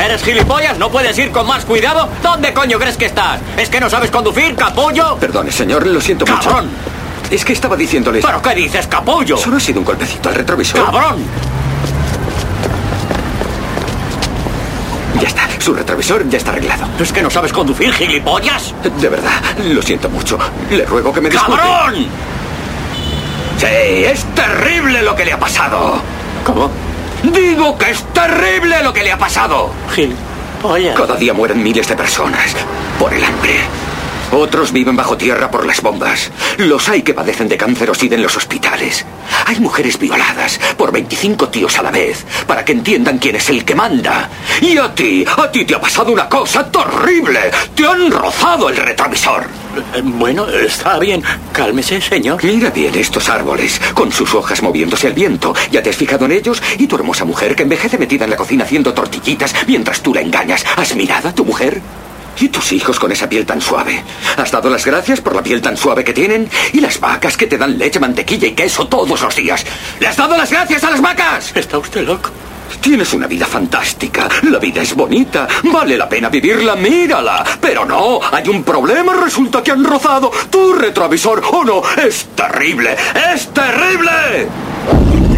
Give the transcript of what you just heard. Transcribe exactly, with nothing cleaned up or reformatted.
¿Eres gilipollas? ¿No puedes ir con más cuidado? ¿Dónde coño crees que estás? ¿Es que no sabes conducir, capullo? Perdone, señor, lo siento mucho. ¡Cabrón! Es que estaba diciéndoles... ¿Pero qué dices, capullo? Solo ha sido un golpecito al retrovisor. ¡Cabrón! Ya está, su retrovisor ya está arreglado. ¿Es que no sabes conducir, gilipollas? De verdad, lo siento mucho. Le ruego que me disculpe. ¡Cabrón! Sí, es terrible lo que le ha pasado. ¿Cómo? Digo que es terrible lo que le ha pasado. Gilipollas. Cada día mueren miles de personas por el hambre. Otros viven bajo tierra por las bombas. Los hay que padecen de cáncer o sida en los hospitales. Hay mujeres violadas por veinticinco tíos a la vez para que entiendan quién es el que manda. Y a ti, a ti te ha pasado una cosa terrible. Te han rozado el retrovisor. Eh, Bueno, está bien. Cálmese, señor. Mira bien estos árboles, con sus hojas moviéndose al viento. ¿Ya te has fijado en ellos? Y tu hermosa mujer que envejece metida en la cocina haciendo tortillitas mientras tú la engañas. ¿Has mirado a tu mujer? ¿Y tus hijos con esa piel tan suave? ¿Has dado las gracias por la piel tan suave que tienen? ¿Y las vacas que te dan leche, mantequilla y queso todos los días? ¿Le has dado las gracias a las vacas? ¿Está usted loco? Tienes una vida fantástica. La vida es bonita. Vale la pena vivirla, mírala. Pero no, hay un problema. Resulta que han rozado tu retrovisor. ¡Oh, no! ¡Es terrible! ¡Es terrible!